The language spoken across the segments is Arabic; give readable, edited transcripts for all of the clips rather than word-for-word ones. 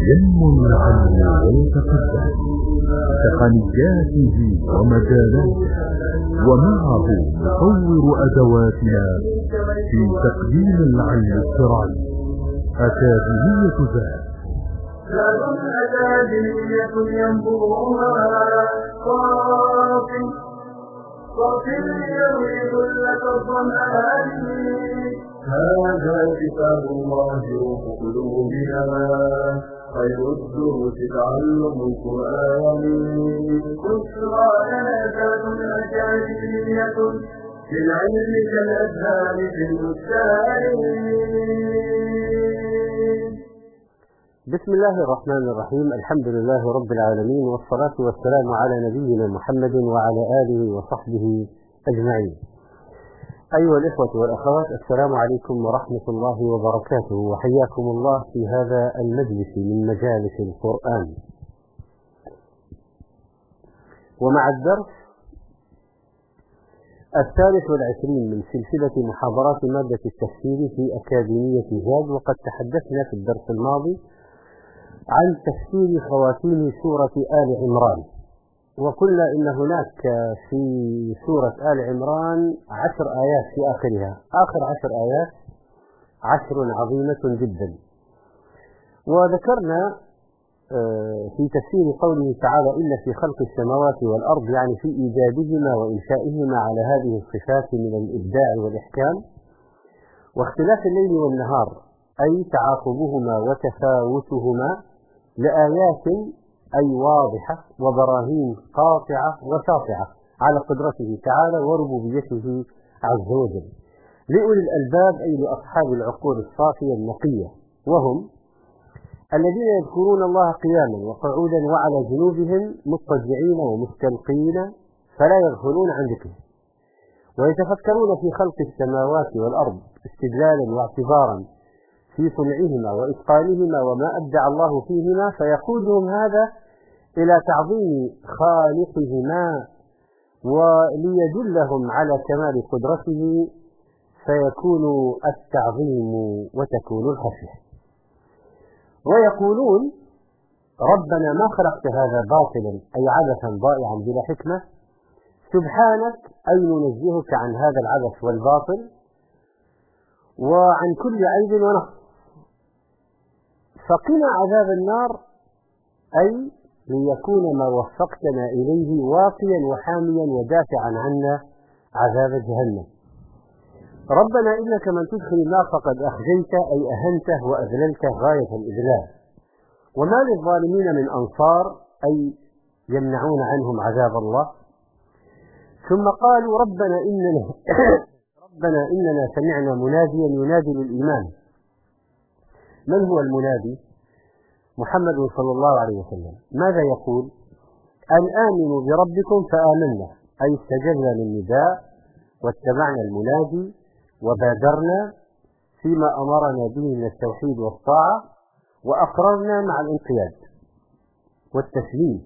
ينمو العلم ويتقدم بتقنياته ومجالاته، ومعه نطور أدواتنا في تقديم العلم الشرعي. أكاديمية ذات أكاديمية ينبوها صافي يروي لك الظمآن. هذا كتاب الله روح قلوبنا، خير الدروس تعلم القرآن. بشرى لنا ذات أكاديمية في العلم كالأزهار في البستان. بسم الله الرحمن الرحيم. الحمد لله رب العالمين، والصلاة والسلام على نبينا محمد وعلى آله وصحبه أجمعين. أيها الإخوة والأخوات، السلام عليكم ورحمة الله وبركاته، وحياكم الله في هذا المجلس من مجالس القرآن. ومع الدرس 23 من سلسلة محاضرات مادة التفسير في أكاديمية زاد. وقد تحدثنا في الدرس الماضي عن تفسير خواتيم سورة آل عمران، وقلنا إن هناك في سورة آل عمران 10 آيات في آخرها، آخر 10 آيات 10 عظيمة جدا. وذكرنا في تفسير قوله تعالى إن في خلق السماوات والأرض، يعني في إيجادهما وإنشائهما على هذه الصفات من الإبداع والإحكام، واختلاف الليل والنهار أي تعاقبهما وتفاوتهما، لآيات أي واضحة وبراهين قاطعة وساطعة على قدرته تعالى وربوبيته عز وجل لأولي الألباب، أي لأصحاب العقول الصافية النقية، وهم الذين يذكرون الله قياما وقعودا وعلى جنوبهم مضطجعين ومستلقين فلا يغفلون عن ذكره، ويتفكرون في خلق السماوات والأرض استدلالا واعتبارا في صنعهما وإتقانهما وما أبدع الله فيهما، فيقودهم هذا إلى تعظيم خالقهما وليدلهم على كمال قدرته، فيكون التعظيم وتكون الخشية. ويقولون ربنا ما خلقت هذا باطلا، أي عبثا ضائعا بلا حكمة، سبحانك، أي ننزهك عن هذا العبث والباطل وعن كل عيب ونقص، فقنا عذاب النار، أي ليكون ما وفقتنا إليه واقيا وحاميا ودافعا عنا عذاب جهنم. ربنا إنك من تدخل النار فقد أخزيته، أي أهنته وأذللته غاية الإذلال، وما للظالمين من أنصار، أي يمنعون عنهم عذاب الله. ثم قالوا ربنا إننا سمعنا مناديا ينادي للإيمان. من هو المنادي؟ محمد صلى الله عليه وسلم. ماذا يقول؟ أن آمنوا بربكم فآمنا، أي استجبنا للنداء واتبعنا المنادي وبادرنا فيما أمرنا به من التوحيد والطاعة، وأقررنا مع الانقياد والتسليم.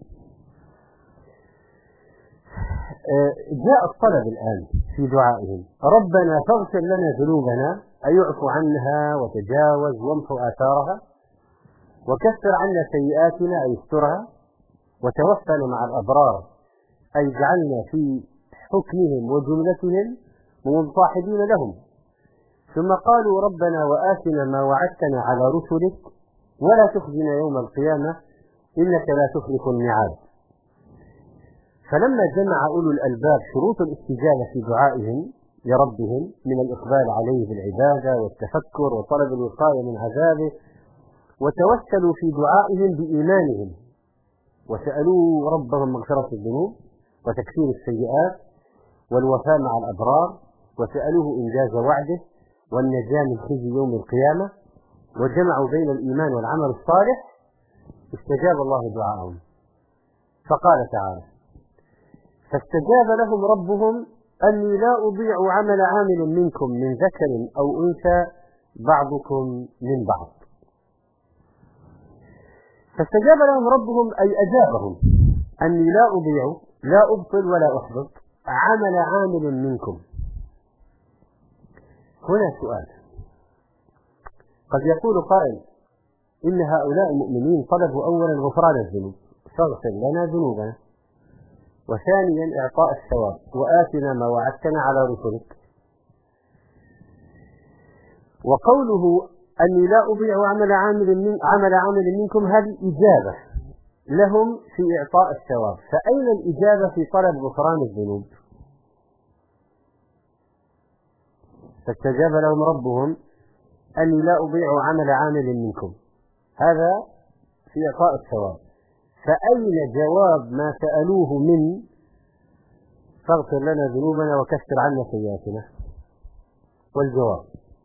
جاء الطلب الآن في دعائهم، ربنا فاغفر لنا ذنوبنا، أي اعف عنها وتجاوز وامحو آثارها، وكفر عنا سيئاتنا، أي استرها، وتوفنا مع الأبرار، أي جعلنا في حكمهم وجملتهم مصاحبين لهم. ثم قالوا ربنا وآتنا ما وعدتنا على رسلك ولا تخزنا يوم القيامة إنك لا تخلف الميعاد. فلما جمع أولو الألباب شروط الاستجابة في دعائهم لربهم من الإقبال عليه بالعبادة والتفكر وطلب الوقاية من عذابه، وتوسلوا في دعائهم بإيمانهم وسألوا ربهم مغفرة الذنوب وتكفير السيئات والوفاء مع الأبرار، وسألوه إنجاز وعده والنجاة من خزي يوم القيامة، وجمعوا بين الإيمان والعمل الصالح، استجاب الله دعاءهم. فقال تعالى فاستجاب لهم ربهم أني لا أضيع عمل عامل منكم من ذكر أو أنثى بعضكم من بعض. فاستجاب لهم ربهم أي أجابهم أني لا أضيع، لا أبطل ولا أحبط عمل عامل منكم. هنا سؤال، قد يقول قائل إن هؤلاء المؤمنين طلبوا أولا غفران الذنوب، فاغفر لنا ذنوبنا، وثانيا إعطاء الثواب، وآتنا ما وعدتنا على رسلك. وقوله أني لا أضيع عمل عامل منكم، هذه إجابة لهم في إعطاء الثواب. فأين الإجابة في طلب غفران الذنوب؟ فاستجاب لهم ربهم أني لا أضيع عمل عامل منكم، هذا في إعطاء الثواب. فأين جواب ما سألوه من فاغفر لنا ذنوبنا وكفر عنا سيئاتنا؟ والجواب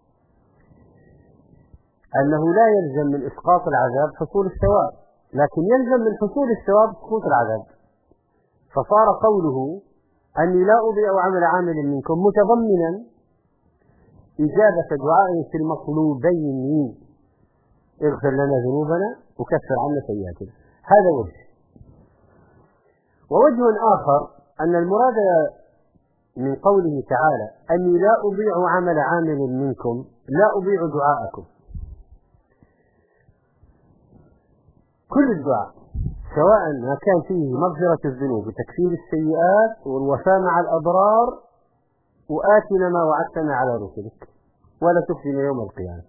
أنه لا يلزم من إسقاط العذاب حصول الثواب، لكن يلزم من حصول الثواب سقوط العذاب. فصار قوله أني لا أضيع عمل عامل منكم متضمنا إجابة دعاء في المطلوبين، اغفر لنا ذنوبنا وكفر عنا سيئاتنا. هذا وجه. ووجه آخر أن المراد من قوله تعالى أني لا أضيع عمل عامل منكم، لا أضيع دعاءكم. كل الدعاء سواء ما كان فيه مغفرة الذنوب وتكفير السيئات والوفاء مع الأبرار وآتنا ما وعدتنا على رسلك ولا تخزنا يوم القيامة.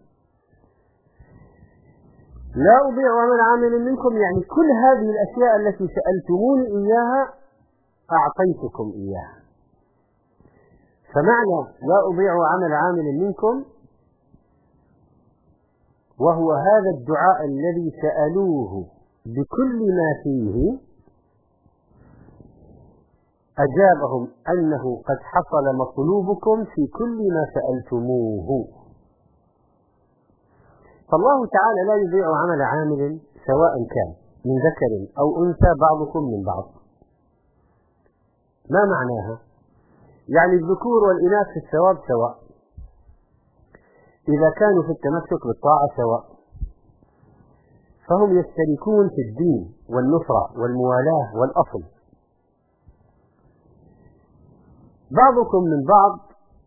لا أضيع عمل عامل منكم يعني كل هذه الأشياء التي سألتموني إياها أعطيتكم إياها. فمعنى لا أضيع عمل عامل منكم وهو هذا الدعاء الذي سألوه بكل ما فيه، أجابهم أنه قد حصل مطلوبكم في كل ما سألتموه. فالله تعالى لا يضيع عمل عامل سواء كان من ذكر أو أنثى بعضكم من بعض. ما معناها؟ يعني الذكور والإناث في الثواب سواء، إذا كانوا في التمسك بالطاعة سواء، فهم يشتركون في الدين والنصرة والموالاة والأصل. بعضكم من بعض،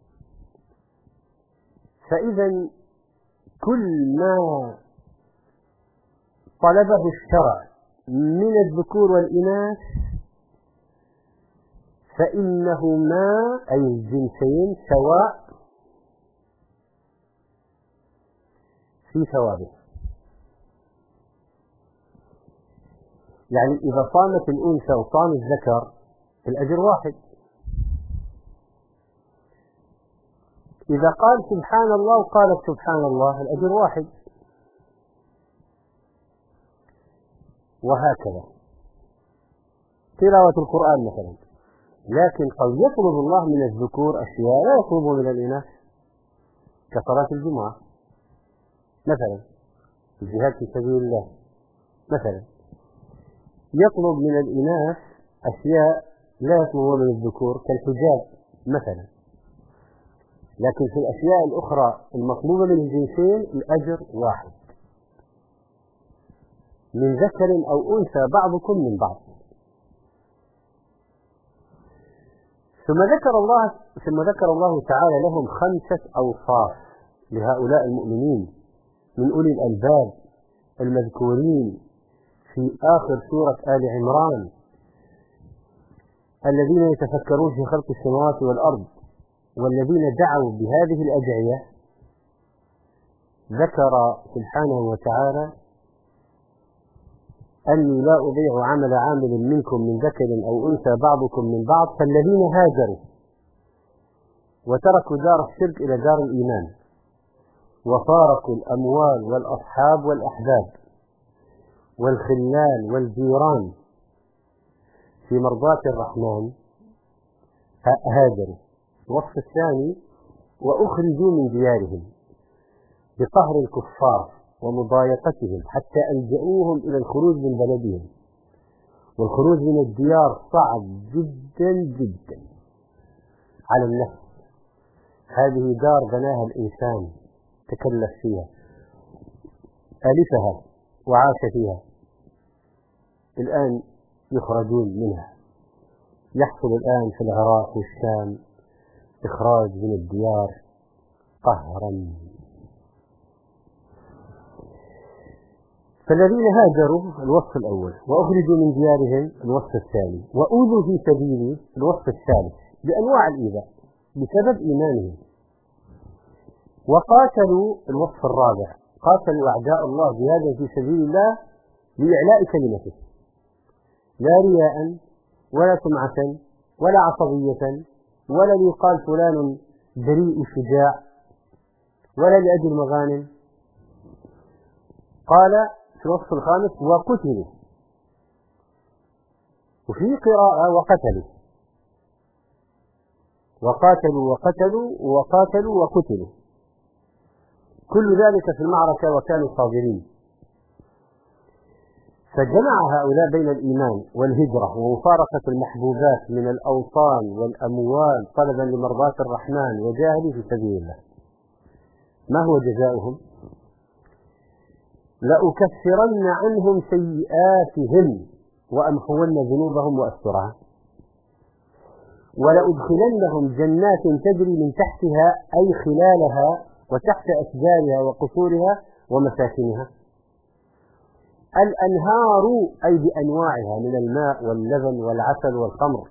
فإذا كل ما طلبه الشرع من الذكور والإناث فإنهما أي الجنسين سواء في ثوابه. يعني إذا صامت الأنثى وصام الذكر الأجر واحد. إذا قال سبحان الله وقالت سبحان الله الأجر واحد، وهكذا تلاوة القرآن مثلا. لكن قد يطلب الله من الذكور أشياء لا يطلب من الإناث كصلاة الجمعة مثلا، الجهاد في سبيل الله مثلا. يطلب من الإناث أشياء لا يطلب من الذكور كالحجاب مثلا. لكن في الأشياء الأخرى المطلوبة من الجنسين الأجر واحد، من ذكر أو أنثى بعضكم من بعض. ثم ذكر الله تعالى لهم 5 أوصاف لهؤلاء المؤمنين من أولي الألباب المذكورين في آخر سورة آل عمران، الذين يتفكرون في خلق السماوات والأرض والذين دعوا بهذه الأدعية. ذكر سبحانه وتعالى أني لا أضيع عمل عامل منكم من ذكر أو أنثى بعضكم من بعض، فالذين هاجروا وتركوا دار الشرك إلى دار الإيمان وفارقوا الأموال والأصحاب والأحباب والخلان والجيران في مرضاة الرحمن هاجروا. الوصف الثاني وأخرجوا من ديارهم بقهر الكفار ومضايقتهم حتى ألجأوهم إلى الخروج من بلدهم، والخروج من الديار صعب جدا جدا على النفس. هذه دار بناها الإنسان تكلف فيها ألفها وعاش فيها، الآن يخرجون منها. يحصل الآن في العراق والشام إخراج من الديار قهرا. فالذين هاجروا الوصف الأول، وأخرجوا من ديارهم الوصف الثاني، وأوذوا في سبيلي الوصف الثالث بأنواع الإيذاء بسبب إيمانهم، وقاتلوا الوصف الرابع، قاتلوا أعداء الله جهادا في سبيل الله لإعلاء كلمته، لا رياء ولا سمعة ولا عصبية ولا ليقال فلان بريء شجاع ولا لأجل مغانم. قال في الوصف الخامس وقتلوا، وفي قراءة وقتلوا، وقاتلوا وقتلوا وقاتلوا وقتلوا، كل ذلك في المعركة وكانوا صابرين. فجمع هؤلاء بين الإيمان والهجرة ومفارقة المحبوبات من الأوطان والأموال طلبا لمرضاة الرحمن وجاهدوا في سبيل الله. ما هو جزاؤهم؟ لأكفرن عنهم سيئاتهم وأمحون ذنوبهم وأسترها، ولأدخلنهم جنات تجري من تحتها أي خلالها وتحت أشجارها وقصورها ومساكنها، الأنهار أي بأنواعها من الماء واللبن والعسل والخمر،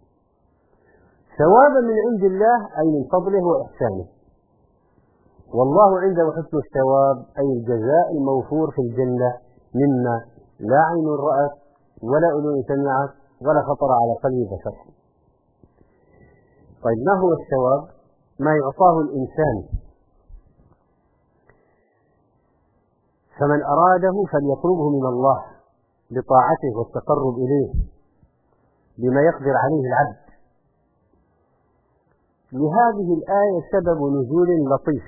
ثوابا من عند الله أي من فضله وإحسانه، والله عنده حسن الثواب أي الجزاء الموفور في الجنة مما لا عين رأت ولا أذن سمعت ولا خطر على قلب بشر. طيب ما هو الثواب؟ ما يعطاه الإنسان، فمن أراده فليطلبه من الله بطاعته والتقرب إليه بما يقدر عليه العبد. لهذه الآية سبب نزول لطيف.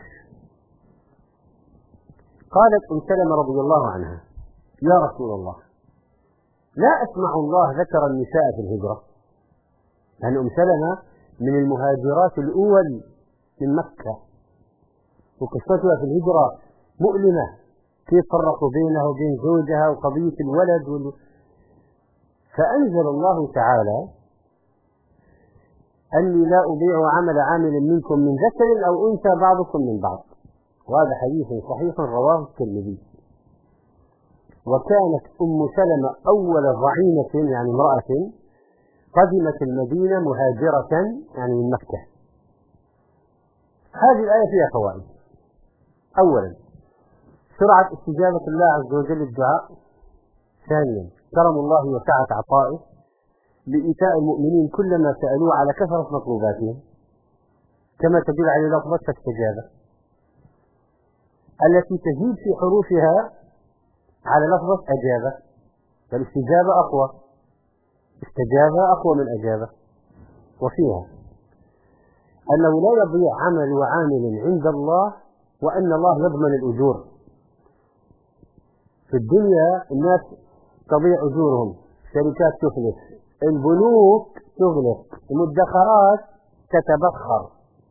قالت أم سلمة رضي الله عنها يا رسول الله لا أسمع الله ذكر النساء في الهجرة، لأن أم سلمة من المهاجرات الأول من مكة، وقصتها في الهجرة مؤلمة، كيف فرقوا بينها وبين زوجها وقضية الولد فأنزل الله تعالى أني لا أضيع عمل عامل منكم من ذكر أو أنثى بعضكم من بعض، وهذا حديث صحيح رواه الترمذي. وكانت أم سلمة أول ضعينة يعني امرأة قدمت المدينة مهاجرة يعني من مكة. هذه الآية فيها فوائد. أولا سرعة استجابة الله عز وجل الدعاء. ثانيا كرم الله وسعة عطائه لإيتاء المؤمنين كل ما سألوه على كثرة مطلوباتهم، كما تدل على لفظة استجابة التي تزيد في حروفها على لفظة أجابة، فالاستجابة أقوى، استجابة أقوى من أجابة. وفيها أنه لا يضيع عمل عامل عند الله، وأن الله يضمن الأجور. في الدنيا الناس تضيع أجورهم، شركات تفلس، البنوك تغلق، المدخرات تتبخر،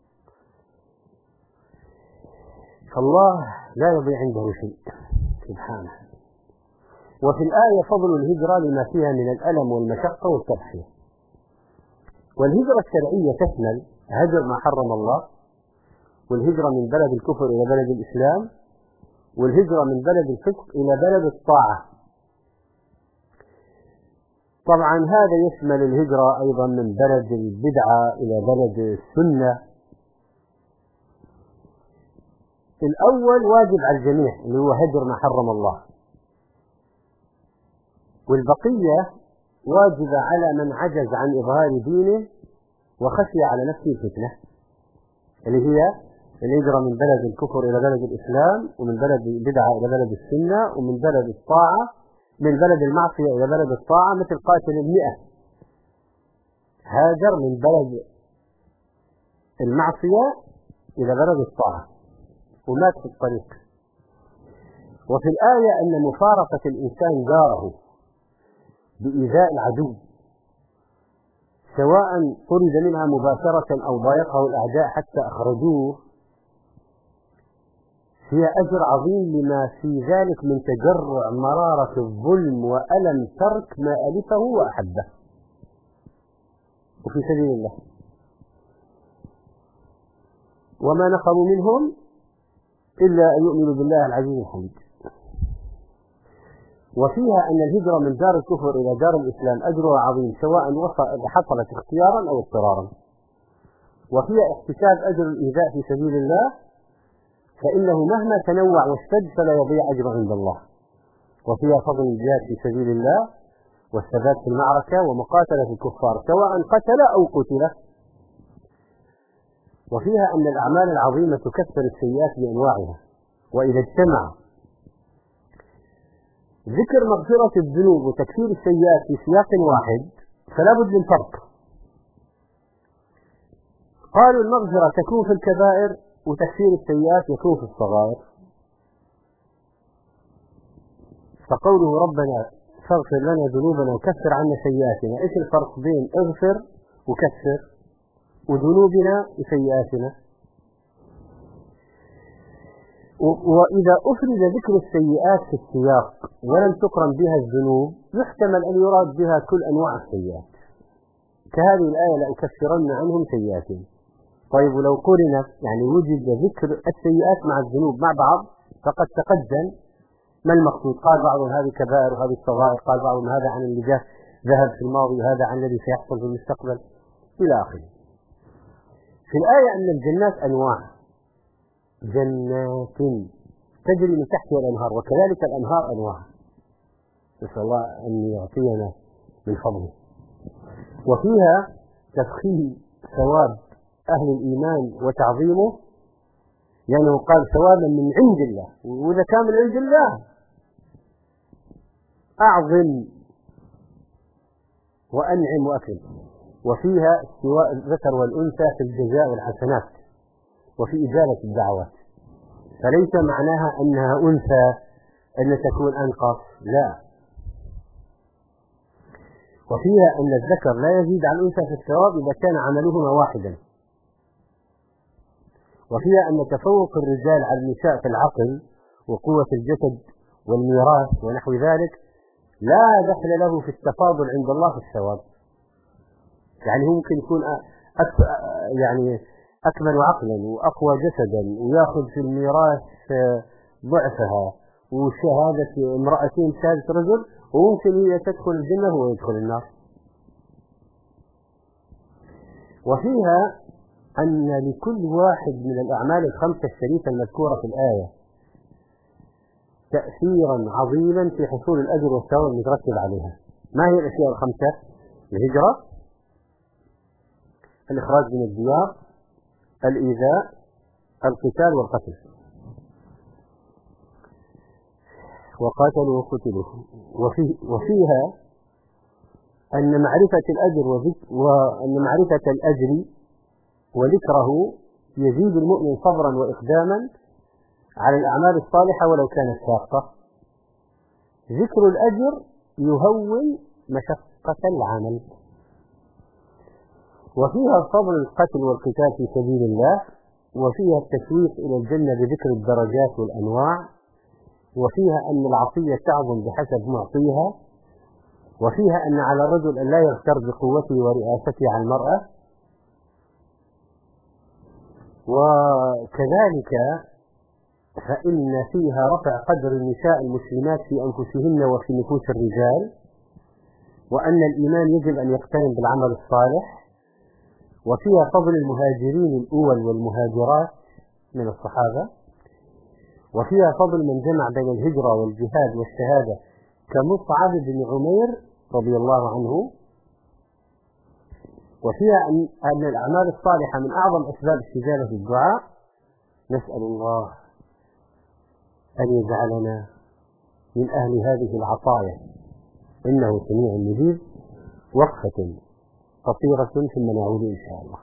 فالله لا يضيع عنده شيء سبحانه. وفي الآية فضل الهجرة لما فيها من الألم والمشقة والتضحية. والهجرة الشرعية تشمل هجر ما حرم الله، والهجرة من بلد الكفر إلى بلد الإسلام، والهجرة من بلد الفسق إلى بلد الطاعة. طبعا هذا يشمل الهجرة أيضا من بلد البدعة إلى بلد السنة. الأول واجب على الجميع اللي هو هجر ما حرم الله، والبقية واجبة على من عجز عن إظهار دينه وخشي على نفسه الفتنة، اللي هي الهجرة من بلد الكفر إلى بلد الإسلام، ومن بلد البدعة إلى بلد السنة، ومن بلد الطاعة من بلد المعصية إلى بلد الطاعة، مثل قاتل 100 هاجر من بلد المعصية إلى بلد الطاعة ومات في الطريق. وفي الآية أن مفارقة الإنسان جاره بإيذاء العدو سواء طرد منها مباشرة أو ضايقه الأعداء حتى أخرجوه هي أجر عظيم لما في ذلك من تجرع مرارة الظلم وألم ترك ما ألفه وأحبه وفي سبيل الله. وما نقموا منهم إلا أن يؤمنوا بالله العزيز الحميد. وفيها أن الهجرة من دار الكفر إلى دار الإسلام أجرها عظيم سواء حصلت اختيارا أو اضطرارا. وفيها احتساب أجر الإيذاء في سبيل الله، فإنه مهما تنوع واشتد فلا يضيع أجر عند الله. وفيها فضل الجهاد في سبيل الله والثبات في المعركة ومقاتلة الكفار سواء قتل أو قتل. وفيها أن الأعمال العظيمة تكفر السيئات بأنواعها، وإذا اجتمع ذكر مغفرة الذنوب وتكفير السيئات في سياق واحد فلا بد من فرق. قالوا المغفرة تكون في الكبائر وتكفير السيئات يكون في الصغائر. فقوله ربنا فاغفر لنا ذنوبنا وكفر عنا سيئاتنا، ايش الفرق بين اغفر وكفر وذنوبنا وسيئاتنا؟ وإذا أفرد ذكر السيئات في السياق ولم تقرن بها الذنوب يحتمل أن يراد بها كل أنواع السيئات، كهذه الآية لأكفرن عنهم سيئاتهم. طيب ولو قرنت يعني وجد ذكر السيئات مع الذنوب مع بعض فقد تقدم ما المقصود؟ قال بعضهم هذه كبائر وهذه الصغائر، قال بعضهم هذا عن اللي ذهب في الماضي وهذا عن الذي سيحصل في المستقبل إلى آخره. في الآية أن الجنات أنواع، جنات تجري من تحتها الأنهار وكذلك الأنهار أنواع، نسأل الله أن يعطينا من فضله. وفيها تفخيم ثواب أهل الإيمان وتعظيمه، لأنه قال ثوابا من عند الله، وإذا كان من عند الله أعظم وأنعم وأكرم. وفيها استواء الذكر والأنثى في الجزاء والحسنات وفي إجابة الدعوات، فليس معناها أنها أنثى أن تكون أنقص، لا. وفيها أن الذكر لا يزيد عن الأنثى في الثواب إذا كان عملهما واحدا. وفيها أن تفوق الرجال على النساء في العقل وقوة الجسد والميراث ونحو ذلك لا دخل له في التفاضل عند الله في الثواب. يعني هو ممكن يكون يعني أكمل عقلا وأقوى جسدا ويأخذ في الميراث ضعفها وشهادة امرأتين شهادة رجل، وممكن هي تدخل الجنة وهو يدخل النار. وفيها أن لكل واحد من الأعمال الخمسة الشريفة المذكورة في الآية تأثيرا عظيما في حصول الأجر والثواب المترتب عليها. ما هي الأشياء الخمسة؟ الهجرة، الإخراج من الديار، الإيذاء، القتال والقتل. وقاتلوا وقتلوا. وفيها أن معرفة الأجر وأن معرفة الأجر وذكره يزيد المؤمن صبرا وإقداما على الأعمال الصالحة ولو كانت شاقة. ذكر الأجر يهون مشقة العمل. وفيها فضل القتل والقتال في سبيل الله، وفيها التشويق إلى الجنة بذكر الدرجات والأنواع، وفيها أن العطية تعظم بحسب معطيها، وفيها أن على الرجل أن لا يغتر بقوته ورئاسته على المرأة. وكذلك فإن فيها رفع قدر النساء المسلمات في أنفسهن وفي نفوس الرجال، وأن الإيمان يجب أن يقترن بالعمل الصالح. وفيها فضل المهاجرين الأول والمهاجرات من الصحابة. وفيها فضل من جمع بين الهجرة والجهاد والشهادة كمصعب بن عمير رضي الله عنه. وفيها أن الأعمال الصالحة من أعظم أسباب استجابة الدعاء. نسأل الله أن يجعلنا من أهل هذه العطايا إنه سميع مجيب. وقفة قصيرة ثم نعود إن شاء الله.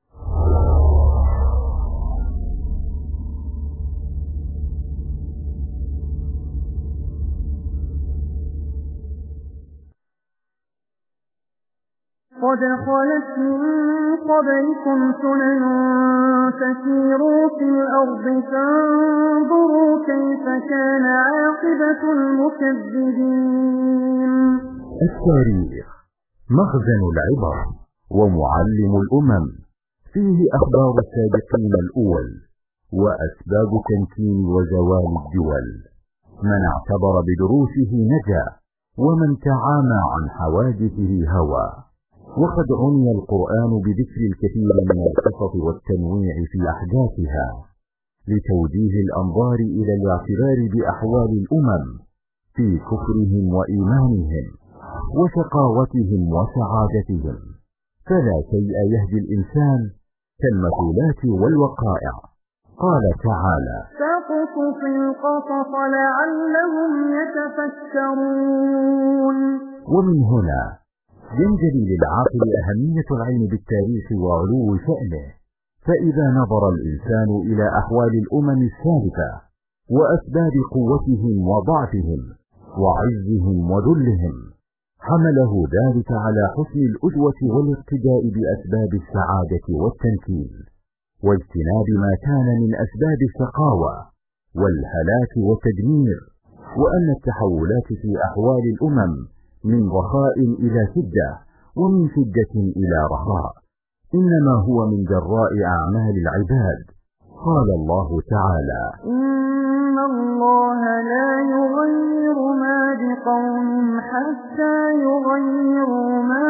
قد خلت من قبلكم سنن فسيروا في الأرض فانظروا كيف كان عاقبة المكذبين. التاريخ مخزن العبر ومعلم الأمم، فيه أخبار السابقين الأول وأسباب تمكين وزوال الدول. من اعتبر بدروسه نجا، ومن تعامى عن حوادثه هوى. وقد عني القرآن بذكر الكثير من القصص والتنويع في أحداثها لتوجيه الأنظار إلى الاعتبار بأحوال الأمم في كفرهم وإيمانهم وشقاوتهم وسعادتهم، فلا شيء يهدي الإنسان كالمثولات والوقائع. قال تعالى: فاقصص القصص لعلهم يتفكرون. ومن هنا ينجلي للعاقل أهمية العلم بالتاريخ وعلو شأنه، فإذا نظر الإنسان إلى أحوال الأمم السابقة وأسباب قوتهم وضعفهم وعزهم وذلهم، حمله ذلك على حسن الأسوة والاقتداء بأسباب السعادة والتمكين، واجتناب ما كان من أسباب الشقاوة والهلاك والتدمير، وأن التحولات في أحوال الأمم من رخاء إلى شدة، ومن شدة إلى رخاء، إنما هو من جراء أعمال العباد. قال الله تعالى: إن الله لا يغير ما بقوم حتى يغيروا ما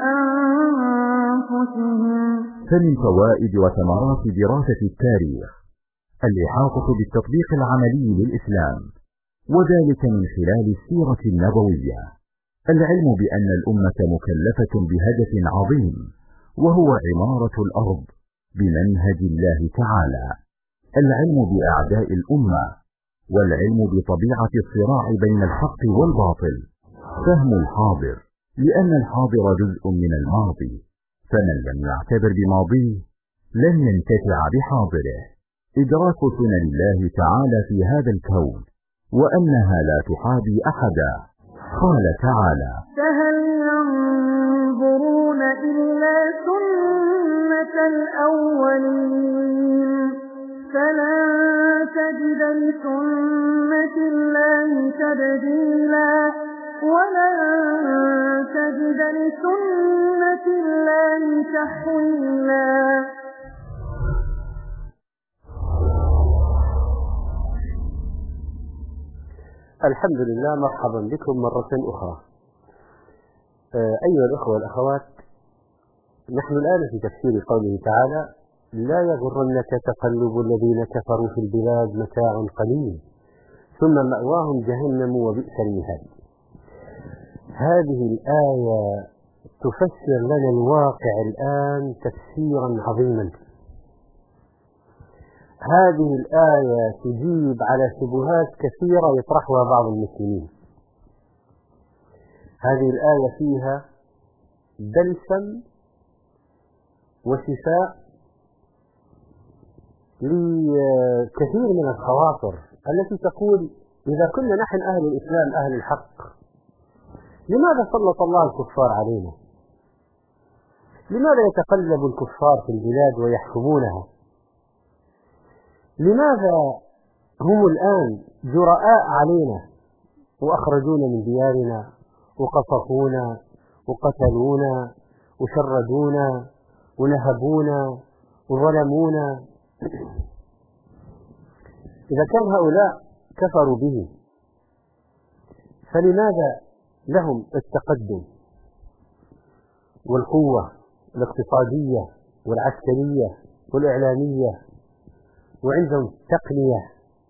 بأنفسهم. فمن فوائد وثمرات دراسة التاريخ الإحاطة بالتطبيق العملي للإسلام، وذلك من خلال السيرة النبوية. العلم بأن الأمة مكلفة بهدف عظيم، وهو عمارة الأرض بمنهج الله تعالى. العلم بأعداء الأمة، والعلم بطبيعة الصراع بين الحق والباطل. فهم الحاضر، لأن الحاضر جزء من الماضي، فمن لم يعتبر بماضيه لن ينتفع بحاضره. إدراك سنن الله تعالى في هذا الكون، وأنها لا تحابي أحدا. قال تعالى: فهل ينظرون إلا سنة الأولين فلن تجد لسنة الله تبديلا ولن تجد لسنة الله تحويلا. الحمد لله، مرحبا بكم مرة أخرى. أيها الأخوة والأخوات، نحن الآن في تفسير قوله تعالى: لا يغرنك تقلب الذين كفروا في البلاد، متاع قليل ثم مأواهم جهنم وبئس المهاد. هذه الآية تفسر لنا الواقع الآن تفسيرا عظيما. هذه الآية تجيب على شبهات كثيرة يطرحها بعض المسلمين. هذه الآية فيها بلسم وشفاء لكثير من الخواطر التي تقول: إذا كنا نحن أهل الإسلام أهل الحق، لماذا سلط الله الكفار علينا؟ لماذا يتقلب الكفار في البلاد ويحكمونها؟ لماذا هم الآن جرآء علينا وأخرجونا من ديارنا وقصفونا وقتلونا وشردونا ونهبونا وظلمونا؟ إذا كان هؤلاء كفروا به، فلماذا لهم التقدم والقوة الاقتصادية والعسكرية والإعلامية، وعندهم تقنية،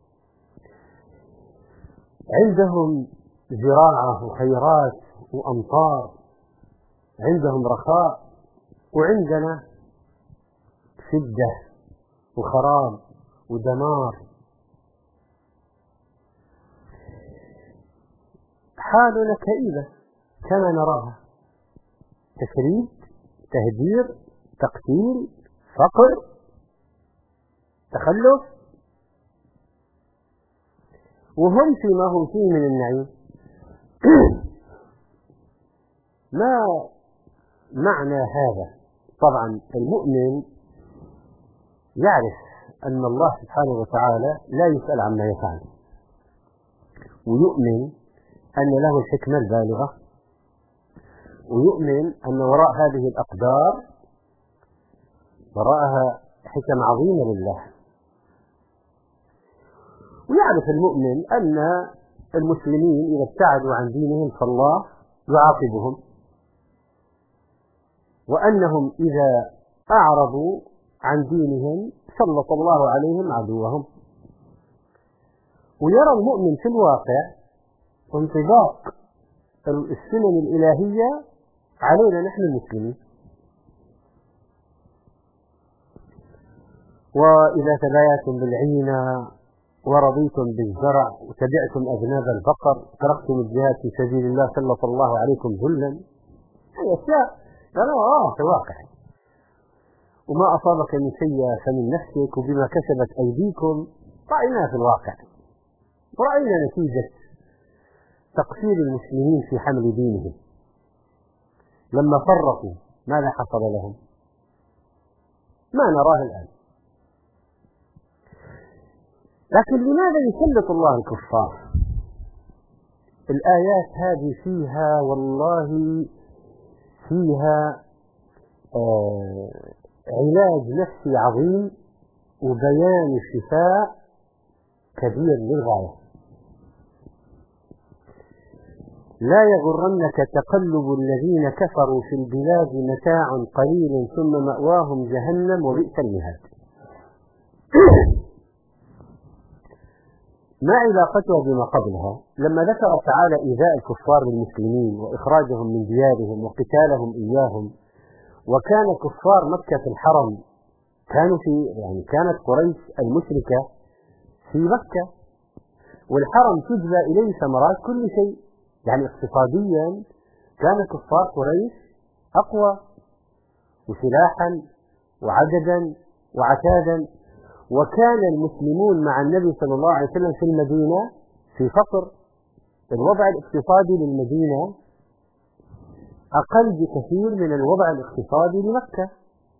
عندهم زراعة وخيرات وأمطار، عندهم رخاء، وعندنا شدة وخراب ودمار؟ حالنا كئيبة كما نراها: تشريد، تهجير، تقتيل، فقر، تخلف، وهم فيما هم فيه من النعيم. ما معنى هذا؟ طبعا المؤمن يعرف أن الله سبحانه وتعالى لا يسأل عما يفعل، ويؤمن أن له الحكمة البالغة، ويؤمن أن وراء هذه الأقدار وراءها حكم عظيمة لله. ويعرف المؤمن أن المسلمين إذا ابتعدوا عن دينهم فالله يعاقبهم، وأنهم إذا أعرضوا عن دينهم سلط الله عليهم عدوهم. ويرى المؤمن في الواقع انطباق السنن الإلهية علينا نحن المسلمين. وإذا تبايعتم بالعينة ورضيتم بالزرع وتبعتم أذناب البقر تركتم الجهاد في سبيل الله سلط الله عليكم ذلا. هذه أشياء في الواقع. وما أصابك من سيئة فمن نفسك وبما كسبت أيديكم. رأينا في الواقع ورأينا نتيجة تقصير المسلمين في حمل دينهم. لما فرقوا ماذا حصل لهم؟ ما نراه الآن. لكن لماذا يسلط الله الكفار؟ الآيات هذه فيها والله فيها علاج نفسي عظيم وبيان شفاء كبير للغاية. لا يغرنك تقلب الذين كفروا في البلاد متاع قليل ثم مأواهم جهنم وبئس المهاد. ما علاقتها بما قبلها؟ لما ذكر تعالى إيذاء الكفار للمسلمين وإخراجهم من ديارهم وقتالهم إياهم، وكان كفار مكة في الحرم كانت قريش المشركة في مكة، والحرم تجلى إليه ثمرات كل شيء، يعني اقتصاديا كان كفار قريش أقوى وسلاحا وعددا وعتادا. وكان المسلمون مع النبي صلى الله عليه وسلم في المدينة في فقر. الوضع الاقتصادي للمدينة أقل بكثير من الوضع الاقتصادي لمكة.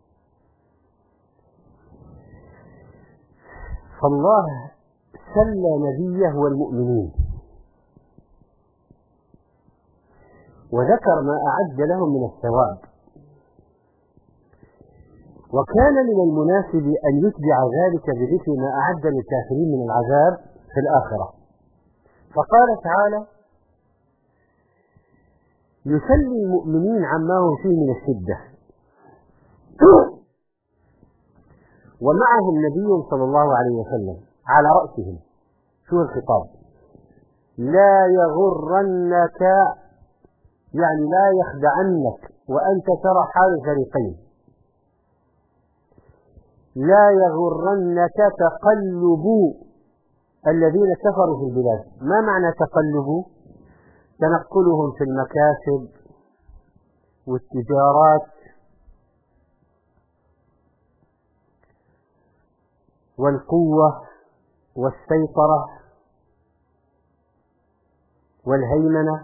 فالله سلى نبيه والمؤمنين وذكر ما أعد لهم من الثواب، وكان من المناسب أن يتبع ذلك بذكر ما أعد للكافرين من العذاب في الآخرة. فقال تعالى: يسلي المؤمنين عما هم فيه من الشدة ومعهم نبي صلى الله عليه وسلم على رأسهم. شو الخطاب؟ لا يغرنك، يعني لا يخدعنك وأنت ترى حال الفريقين. لا يغرنك تقلب الذين كفروا في البلاد. ما معنى تقلب؟ تنقلهم في المكاسب والتجارات والقوة والسيطرة والهيمنة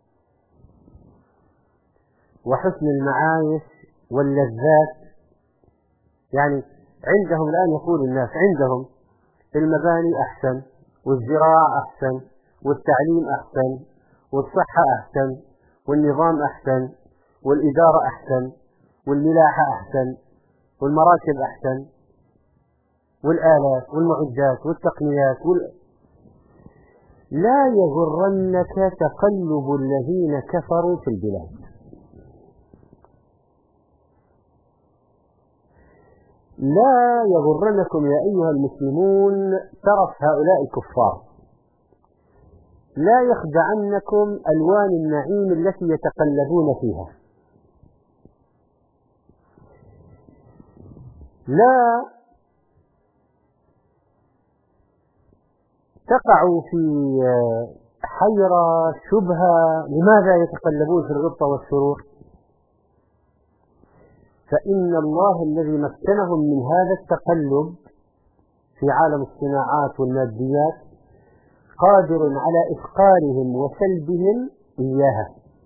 وحسن المعايش واللذات. يعني عندهم الآن يقول الناس عندهم المباني أحسن والزراعة أحسن والتعليم أحسن والصحة أحسن والنظام أحسن والإدارة أحسن والملاحة أحسن والمراكب أحسن والآلات والمعدات والتقنيات لا يغرنك تقلب الذين كفروا في البلاد. لا يغرنكم يا أيها المسلمون ترف هؤلاء الكفار، لا يخدعنكم ألوان النعيم التي يتقلبون فيها، لا تقعوا في حيرة شبهة لماذا يتقلبون في الغبطة والسرور، فإن الله الذي مكنهم من هذا التقلب في عالم الصناعات والماديات قادر على إفقارهم وسلبهم إياها،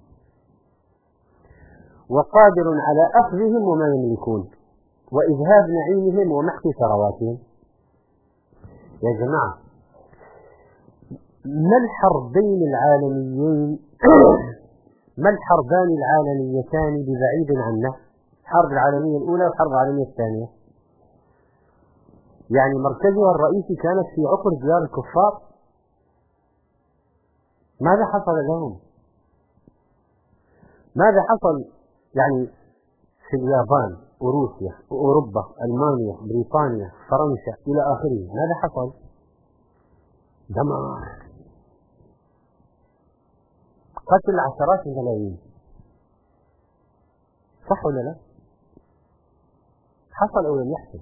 وقادر على أخذهم وما يملكون وإذهاب نعيمهم ومحق ثرواتهم. يا جماعة، ما الحربين العالميين ما الحربان العالميتان ببعيد عنا؟ الحرب العالمية الأولى والحرب العالمية الثانية، يعني مركزها الرئيسي كانت في عقر ديار الكفار. ماذا حصل لهم؟ ماذا حصل يعني في اليابان وروسيا وأوروبا، ألمانيا، بريطانيا، فرنسا إلى آخره؟ ماذا حصل؟ دمار، قتل عشرات الملايين، صح ولا لا؟ حصل أو لم يحصل؟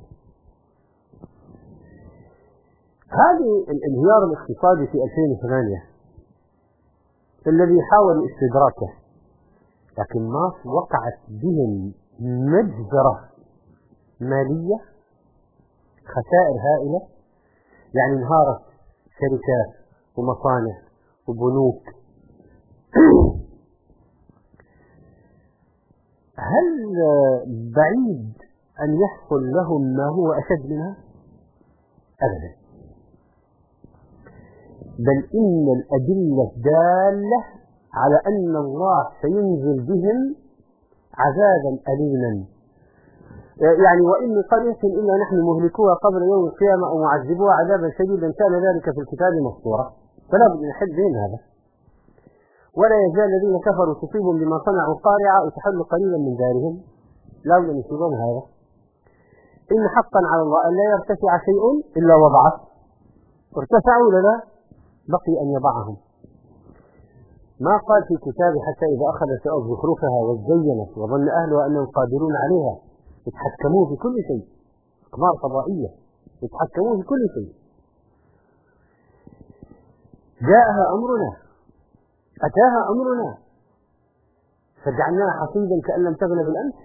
هذه الانهيار الاقتصادي في 2008 الذي حاولوا استدراكه، لكن ما وقعت بهم مجزرة مالية، خسائر هائلة، يعني انهارت شركات ومصانع وبنوك. هل بعيد أن يحصل لهم ما هو أشد منها؟ أبدا، بل إن الأدلة دالة على أن الله سينزل بهم عذابا أليما. يعني وإن من قرية إلا نحن مهلكوها قبل يوم القيامة أو معذبوها عذابا شديدا كان ذلك في الكتاب مسطورا. فلا بد نحل بين هذا. ولا يزال الذين كفروا تصيبهم بما صنعوا قارعة وتحل قليلا من دارهم. لا بد أن يصيبهم هذا. إن حقا على الله أن لا يرتفع شيء إلا وضعه، ارتفعوا لنا بقي أن يضعهم. ما قال في كتابه حتى إذا أخذ الأرض زخرفها وزينت وظن أهلها أنهم قادرون عليها يتحكمون في كل شيء، أقمار فضائية يتحكمون في كل شيء. جاءها أمرنا، أتاها أمرنا فجعلناها حصيدا كأن لم تغن بالأمس.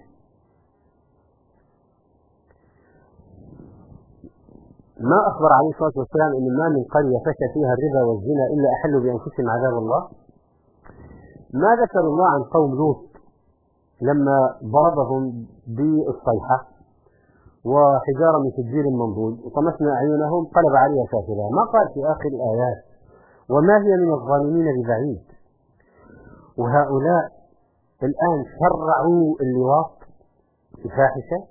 ما أخبر عليه الصلاة والسلام أن ما من قرية فشى فيها الربا والزنا إلا أحلوا بأنفسهم عذاب الله؟ ما ذكر الله عن قوم لوط لما ضربهم بالصيحة وحجارة من سجيل منضود وطمسنا أعينهم قلب عليها سافلها؟ ما قال في آخر الآيات وما هي من الظالمين ببعيد؟ وهؤلاء الآن شرعوا اللواط الفاحشة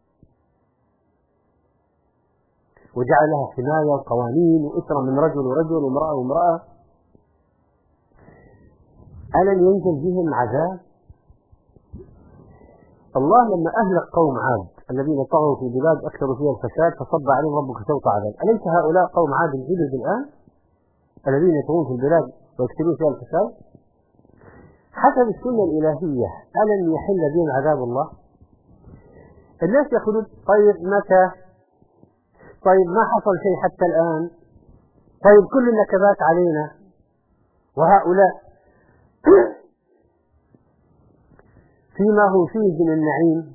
وجعل لها حماية وقوانين وأسرة من رجل ورجل وامرأة وامرأة. ألم ينزل بهم عذاب؟ الله لما أهلك قوم عاد الذين طغوا في بلاد أكثروا فيها الفساد فصب عليهم ربك سوط عذاب، أليس هؤلاء قوم عاد الجدد الآن الذين يطغون في البلاد ويكثرون فيها الفساد؟ حسب السنة الإلهية ألم يحل بهم عذاب الله؟ الناس يقولون طيب متى؟ طيب ما حصل شيء حتى الآن؟ طيب كل النكبات علينا وهؤلاء فيما هو فيه من النعيم.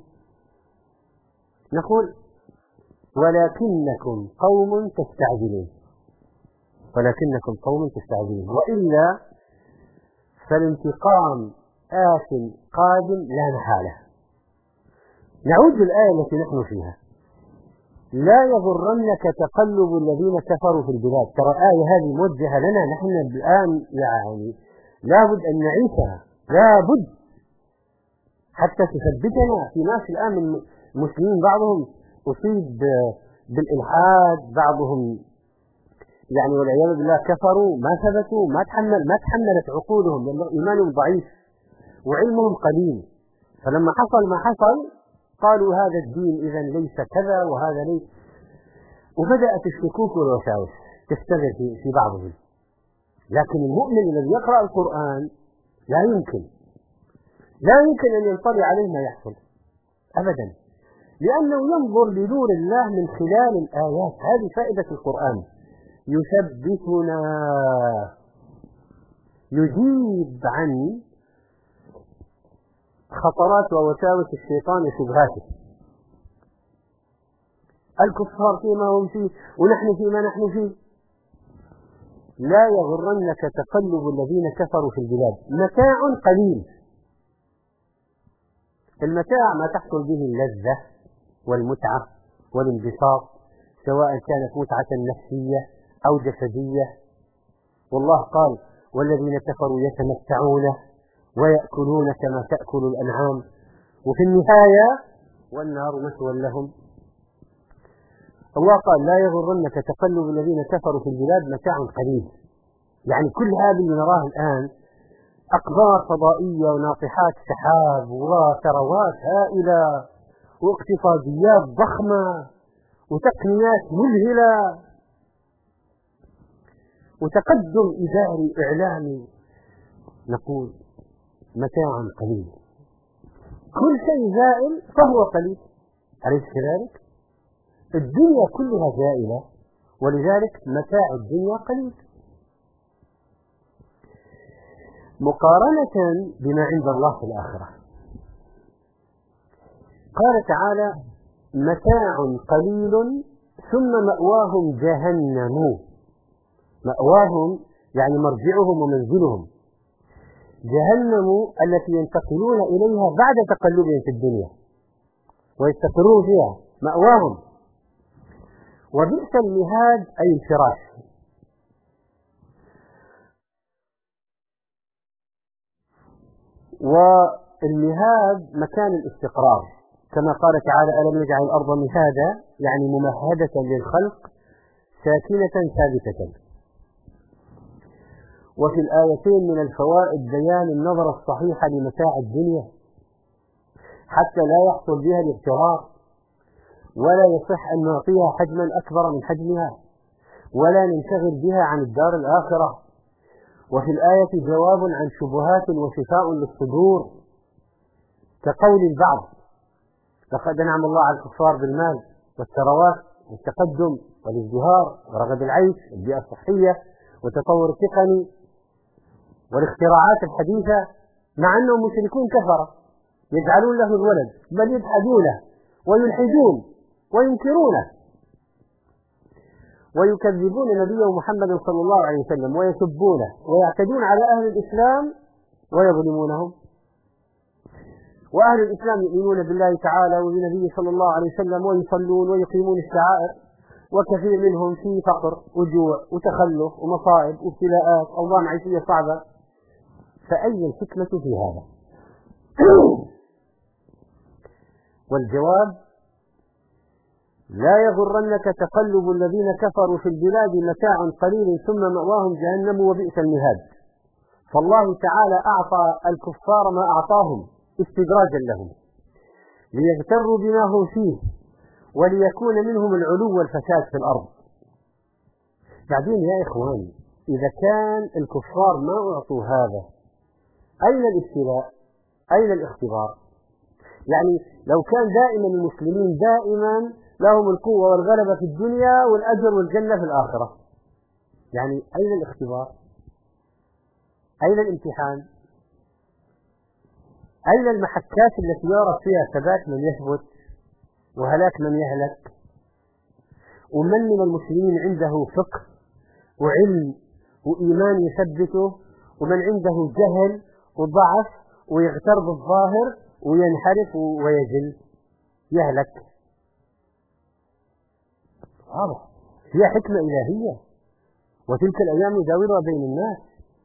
نقول ولكنكم قوم تستعجلون، ولكنكم قوم تستعجلون، وإلا فالانتقام آت قادم لا محالة. نعود للآية التي نحن فيها، لا يغرنك تقلب الذين كفروا في البلاد. ترى الآية هذه موجهة لنا نحن الآن، يعني لابد أن نعيشها، لابد حتى تثبتنا في ناس الآن من المسلمين بعضهم أصيب بالإلحاد، بعضهم يعني والعياذ بالله كفروا ما ثبتوا ما تحملت عقولهم لأن إيمانهم ضعيف وعلمهم قليل. فلما حصل ما حصل قالوا هذا الدين إذن ليس كذا وهذا ليس، وبدأت الشكوك والوساوس تستمر في بعضهم. لكن المؤمن الذي يقرأ القرآن لا يمكن أن ينطلي عليه ما يحصل أبدا، لأنه ينظر لنور الله من خلال الآيات. هذه فائدة القرآن، يثبتنا، يجيب عن خطرات ووساوس الشيطان وشبهاته. الكفار فيما هم فيه ونحن فيما نحن فيه. لا يغرنك تقلب الذين كفروا في البلاد، متاع قليل. المتاع ما تحصل به اللذة والمتعة والانبساط، سواء كانت متعة نفسية أو جسدية. والله قال والذين كفروا يتمتعون ويأكلون كما تأكل الأنعام وفي النهاية والنار مثوى لهم. الله قال لا يغرنك تقلب الذين كفروا في البلاد، متاع قليل. يعني كل هذا اللي نراه الآن أقمار فضائية وناطحات سحاب وثروات هائلة واقتصاديات ضخمة وتقنيات مذهلة وتقدم إداري إعلامي، نقول متاع قليل. كل شيء زائل فهو قليل، أليس كذلك؟ الدنيا كلها زائلة، ولذلك متاع الدنيا قليل، مقارنة بما عند الله في الآخرة. قال تعالى: متاع قليل ثم مأواهم جهنم. مأواهم يعني مرجعهم ومنزلهم، جهنم التي ينتقلون إليها بعد تقلبهم في الدنيا ويستقرون فيها، مأواهم. وبئس المهاد أي الفراش. والمهاد مكان الاستقرار، كما قال تعالى: ألم يجعل الأرض مهادا، يعني ممهدة للخلق ساكنة ثابتة. وفي الآيتين من الفوائد بيان النظرة الصحيحة لمتاع الدنيا حتى لا يحصل بها الاغترار، ولا يصح أن نعطيها حجما أكبر من حجمها، ولا ننشغل بها عن الدار الآخرة. وفي الآية جواب عن شبهات وشفاء للصدور، كقول البعض: لقد أنعم الله على الكفار بالمال والثروات والتقدم والازدهار ورغد العيش والبيئة الصحية والتطور التقني والاختراعات الحديثة، مع أنهم مشركون كفرة يجعلون له الولد، بل يجحدونه ويلحدون وينكرونه ويكذبون نبيه محمد صلى الله عليه وسلم ويسبونه ويعتدون على أهل الإسلام ويظلمونهم. وأهل الإسلام يؤمنون بالله تعالى وبنبيه صلى الله عليه وسلم ويصلون ويقيمون الشعائر، وكثير منهم في فقر وجوع وتخلف ومصائب وابتلاءات أوضاع معيشية صعبة. فأي الحكمة في هذا؟ والجواب: لا يغرنك تقلب الذين كفروا في البلاد، متاع قليل ثم مأواهم جهنم وبئس المهاد. فالله تعالى أعطى الكفار ما أعطاهم استدراجا لهم ليغتروا بما هم فيه وليكون منهم العلو والفساد في الأرض. بعدين يا إخوان، إذا كان الكفار ما أعطوا هذا، أين الابتلاء؟ أين الاختبار؟ يعني لو كان دائما المسلمين دائما لهم القوة والغلبة في الدنيا والأجر والجنة في الآخرة، يعني أين الاختبار؟ أين الامتحان؟ أين المحكات التي يرى فيها ثبات من يثبت وهلاك من يهلك؟ ومن من المسلمين عنده فقه وعلم وإيمان يثبته، ومن عنده جهل وضعف ويغتر بالظاهر وينحرف ويجل يهلك. واضح، هي حكمة إلهية، وتلك الأيام نداولها بين الناس.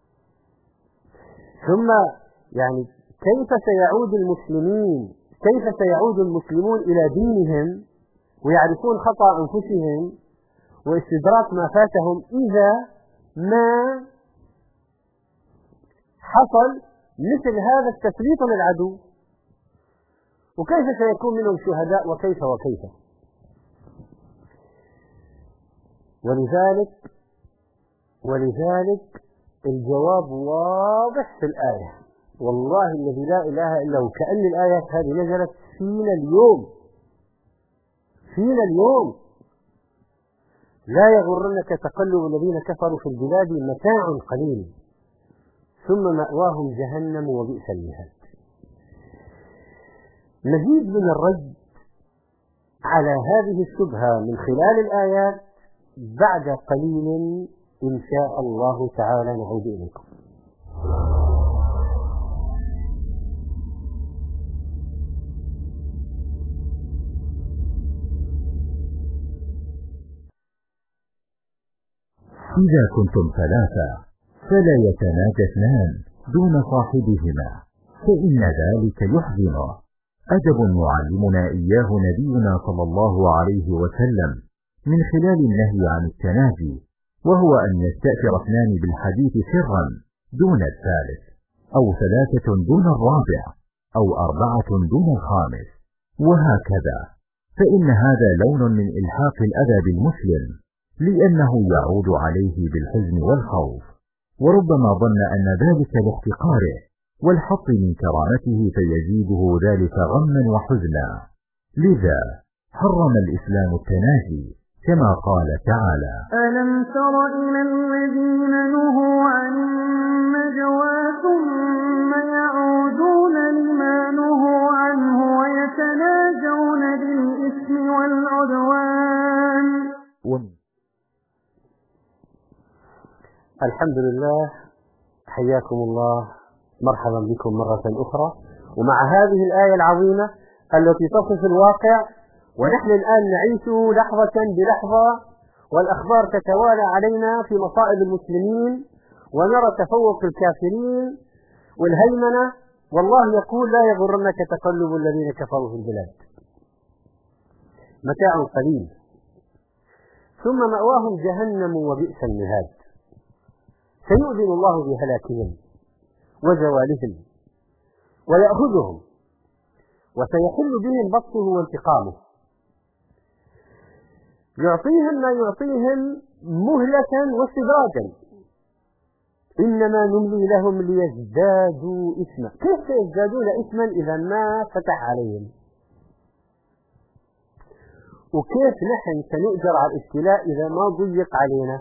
ثم يعني كيف سيعود المسلمون إلى دينهم ويعرفون خطأ أنفسهم واستدراك ما فاتهم إذا ما حصل مثل هذا التسليط للعدو؟ وكيف سيكون منهم شهداء وكيف. ولذلك الجواب واضح في الآية، والله الذي لا إله إلا هو، كأن الآيات هذه نزلت فينا اليوم. لا يغرنك تقلب الذين كفروا في البلاد، متاع قليل ثم مأواهم جهنم وبئس المهاد. مزيد من الرد على هذه الشبهة من خلال الآيات بعد قليل إن شاء الله تعالى. نعود إليكم. إذا كنتم ثلاثة فلا يتناجى اثنان دون صاحبهما، فإن ذلك يحزنه. أدب يعلمنا إياه نبينا صلى الله عليه وسلم من خلال النهي عن التناجي، وهو أن يستأثر اثنان بالحديث سرا دون الثالث، أو ثلاثة دون الرابع، أو أربعة دون الخامس، وهكذا، فإن هذا لون من إلحاق الأذى بالمسلم، لأنه يعود عليه بالحزن والخوف، وربما ظن أن ذلك لاحتقاره والحط من كرامته فيزيده ذلك غما وحزنا. لذا حرم الإسلام التناجي كما قال تعالى: ألم تر إلى الذين نهوا عن النجوى ثم يعودون لما نهوا عنه ويتناجون بالإثم والعدوان. الحمد لله، حياكم الله، مرحبا بكم مرة أخرى، ومع هذه الآية العظيمة التي تصف الواقع، ونحن الآن نعيش لحظة بلحظة، والأخبار تتوالى علينا في مصائب المسلمين، ونرى تفوق الكافرين والهيمنة، والله يقول: لا يغرنك تقلب الذين كفروا في البلاد، متاع قليل ثم مأواهم جهنم وبئس المهاد. سيؤذن الله بهلاكهم وزوالهم ويأخذهم، وسيحل بهم بطشه وانتقامه، يعطيهم ما يعطيهم مهلة واستدراجا، إنما نملي لهم ليزدادوا إثما. كيف سيزدادون إثما إذا ما فتح عليهم؟ وكيف نحن سنؤجر على الابتلاء إذا ما ضيق علينا؟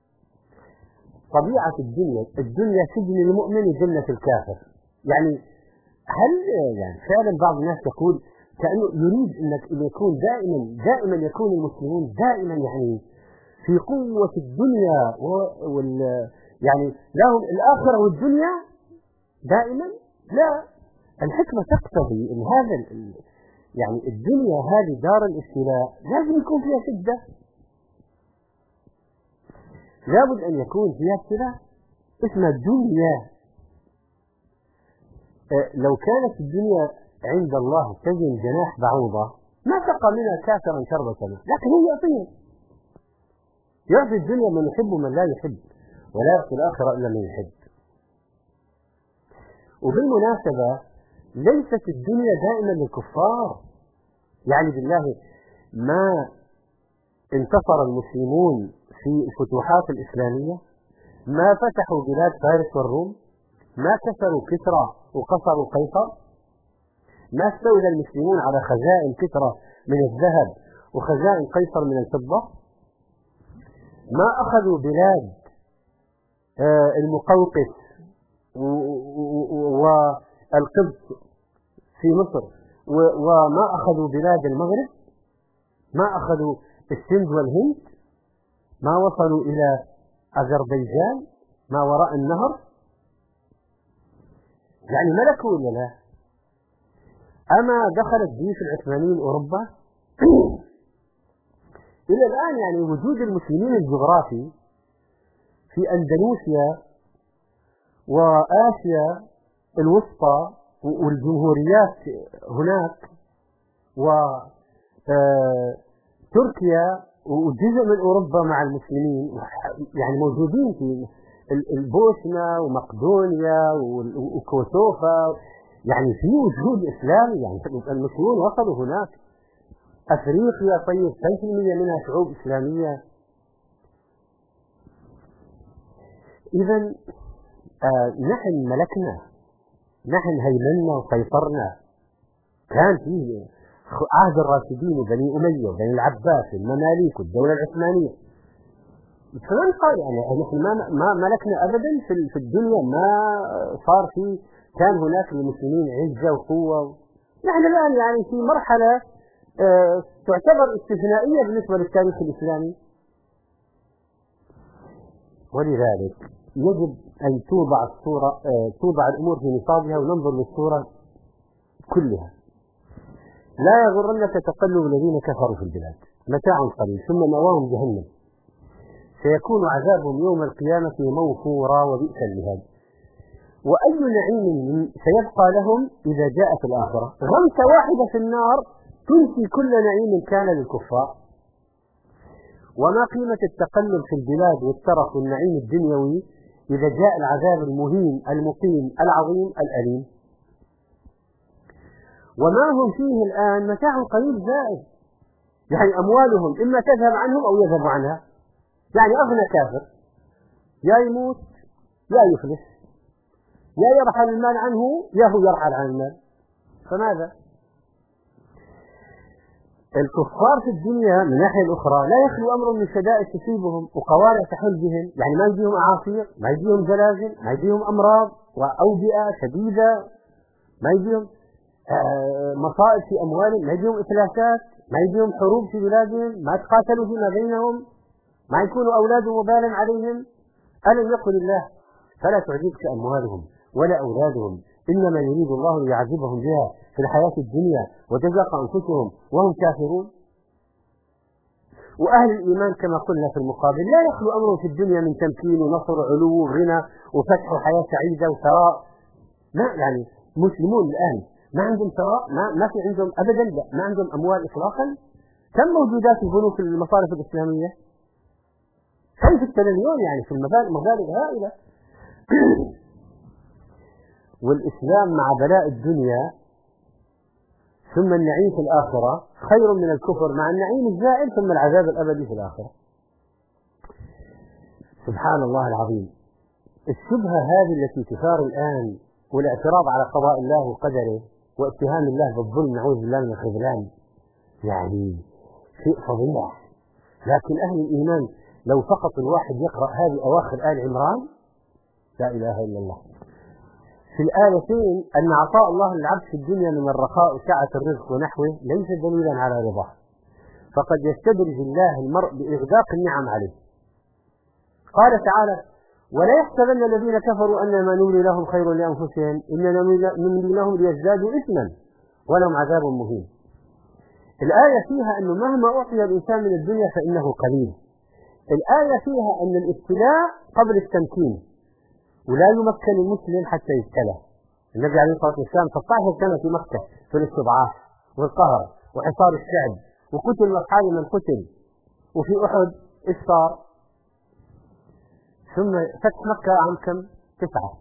طبيعة الدنيا سجن المؤمن وجنة الكافر. يعني هل فعلا بعض الناس يقول كأنه يريد أن يكون دائما يكون المسلمون دائما يعني في قوة الدنيا يعني لهم الآخرة والدنيا دائما؟ لا، الحكمة تقتضي أن هذا يعني الدنيا هذه دار الابتلاء لازم يكون فيها شدة، لابد أن يكون فيها ابتلاء. اسمها الدنيا. لو كانت الدنيا عند الله تزن جناح بعوضة ما سقى منها كافرا شربة ماء، لكن هو يعطي الدنيا من يحب ومن لا يحب، ولا يعطي الآخرة إلا من يحب. وبالمناسبة ليست الدنيا دائما للكفار، يعني بالله ما انتصر المسلمون في الفتوحات الإسلامية، ما فتحوا بلاد فارس والروم، ما كسروا كسرى وقصروا قيصر، ما استولى المسلمون على خزائن كسرى من الذهب وخزائن قيصر من الفضة، ما أخذوا بلاد المقوقس والقبط في مصر، وما أخذوا بلاد المغرب، ما أخذوا السند والهند، ما وصلوا إلى أذربيجان ما وراء النهر، يعني ملكوا ولا لا؟ أما دخلت جيوش العثمانيين أوروبا؟ إلى الآن يعني وجود المسلمين الجغرافي في أندونيسيا وآسيا الوسطى والجمهوريات هناك وتركيا وجزء من أوروبا مع المسلمين، يعني موجودين في البوسنة ومقدونيا وكوسوفا، يعني في وجود إسلامي، يعني المسلمين وصلوا هناك. أفريقيا طيب 5% منها شعوب إسلامية. إذا نحن ملكنا، نحن هيمنا وسيطرنا. كان فيه عهد الراشدين وبني أمية وبني العباس والمماليك والدولة العثمانية، فمن قال يعني نحن ما ملكنا أبدا في الدنيا، ما صار فيه، كان هناك للمسلمين عزة وقوة. نحن الآن يعني في مرحلة تعتبر استثنائية بالنسبة للتاريخ الإسلامي، ولذلك يجب أن توضع الأمور في نصابها وننظر للصورة كلها. لا يغرنك تقلب الذين كفروا في البلاد، متاع قليل ثم مأواهم جهنم، سيكون عذابهم يوم القيامة موفورا وبئس المهاد. وأي نعيم سيبقى لهم إذا جاءت الآخرة؟ غمسة واحدة في النار تنسي كل نعيم كان للكفار. وما قيمة التقلب في البلاد والترف والنعيم الدنيوي إذا جاء العذاب المهين المقيم العظيم الأليم؟ وما هم فيه الآن متاع قليل زائد، يعني أموالهم إما تذهب عنهم أو يذهب عنها. يعني أغنى كافر يا يموت يا يفلس، يا يرحل المال عنه يا هو يرحل عن المال. فماذا؟ الكفار في الدنيا من الناحية الأخرى لا يخلو أمر من شدائد تصيبهم وقوارع تحل بهم، يعني ما يجيهم أعاصير، ما يجيهم زلازل، ما يجيهم أمراض وأوبئة شديدة، ما يجيهم مصائب في أموالهم، ما يجيهم إفلاسات، ما يجيهم حروب في بلادهم، ما يتقاتلوا فيما بينهم، ما يكونوا أولادهم وبالا عليهم. ألم يقل الله فلا تعجبك أموالهم ولا أولادهم إنما يريد الله ليعذبهم بها في الحياة الدنيا وتزهق أنفسهم وهم كافرون. وأهل الإيمان كما قلنا في المقابل لا يخلو أمرهم في الدنيا من تمكين ونصر وعلو وغنى وفتح وحياة سعيدة وثراء. ما يعني مسلمون الآن ما عندهم ثراء، ما في عندهم أبدا، لا ما عندهم أموال إطلاقا. كم موجودات البنوك المصارف الإسلامية؟ كيف التريليون يعني في المبالغ هائلة. والإسلام مع بلاء الدنيا ثم النعيم في الآخرة خير من الكفر مع النعيم الزائل ثم العذاب الأبدي في الآخرة. سبحان الله العظيم. الشبهة هذه التي تثار الآن والاعتراض على قضاء الله وقدره واتهام الله بالظلم نعوذ بالله من الخذلان يعني شيء فظيع. لكن أهل الإيمان لو فقط الواحد يقرأ هذه أواخر آل عمران لا إله إلا الله في الآيتين أن عطاء الله للعبد في الدنيا من الرخاء وسعة الرزق ونحوه ليس دليلا على رضاه، فقد يستدرج الله المرء بإغداق النعم عليه. قال تعالى ولا يحسبن الذين كفروا أنما نملي لهم خير لأنفسهم إننا نملي لهم ليزدادوا إثما ولهم عذاب مهين. الآية فيها أنه مهما أعطي الإنسان من الدنيا فإنه قليل. الآية فيها أن الابتلاء قبل التمكين، ولا يمكن المسلم حتى يبتلى. النبي عليه الصلاة والسلام 16 سنة في مكة في الاستضعاف والقهر وحصار الشعب، وقتل أصحاب من قتل، وفي أحد إيش صار؟ ثم فتح مكة عام كم؟ 9.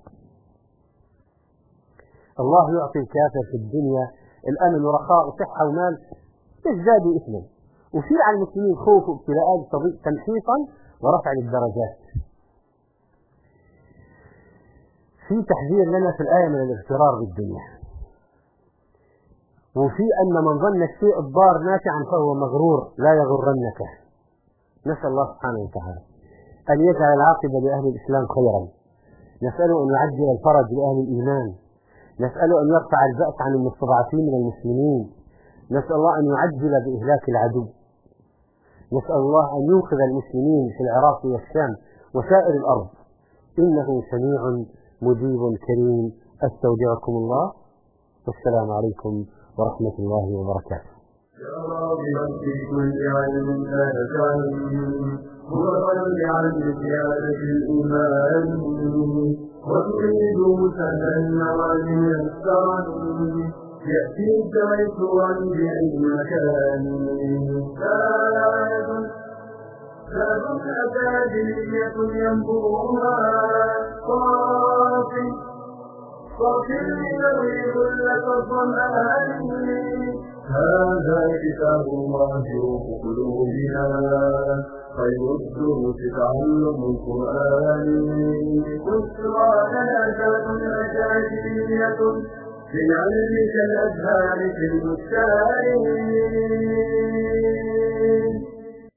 الله يعطي الكافر في الدنيا الأمن ورخاء وصحة ومال يزدادوا إثما، وفي على المسلمين خوف وابتلاءات تمحيصا ورفع للدرجات. في تحذير لنا في الآية من الاغترار بالدنيا، وفي أن من ظن الشيء الضار نافعا فهو مغرور لا يغرنك. نسأل الله سبحانه وتعالى أن يجعل العاقبة لأهل الإسلام خيرا، نسأله أن يعجل الفرج لأهل الإيمان، نسأله أن يرفع البأس عن المستضعفين من المسلمين، نسأل الله أن يعجل بإهلاك العدو، نسأل الله أن ينقذ المسلمين في العراق والشام وسائر الأرض، إنه سميع مجيب كريم. أستودعكم الله والسلام عليكم ورحمة الله وبركاته. يا راغبا في كل علم نافع مرغبا عن زيادة الإيمان وتريد سهلا النوال يسرا يأتيك ميسورا بأي مكان. باب أكاديمية ينبوها صافي لذوي ذلة الظمآن. هذا كتاب الله روح قلوبنا خير الدروس تعلم القرآن. بشرى لنا ذات أكاديمية في العلم كالأزهار في البستان.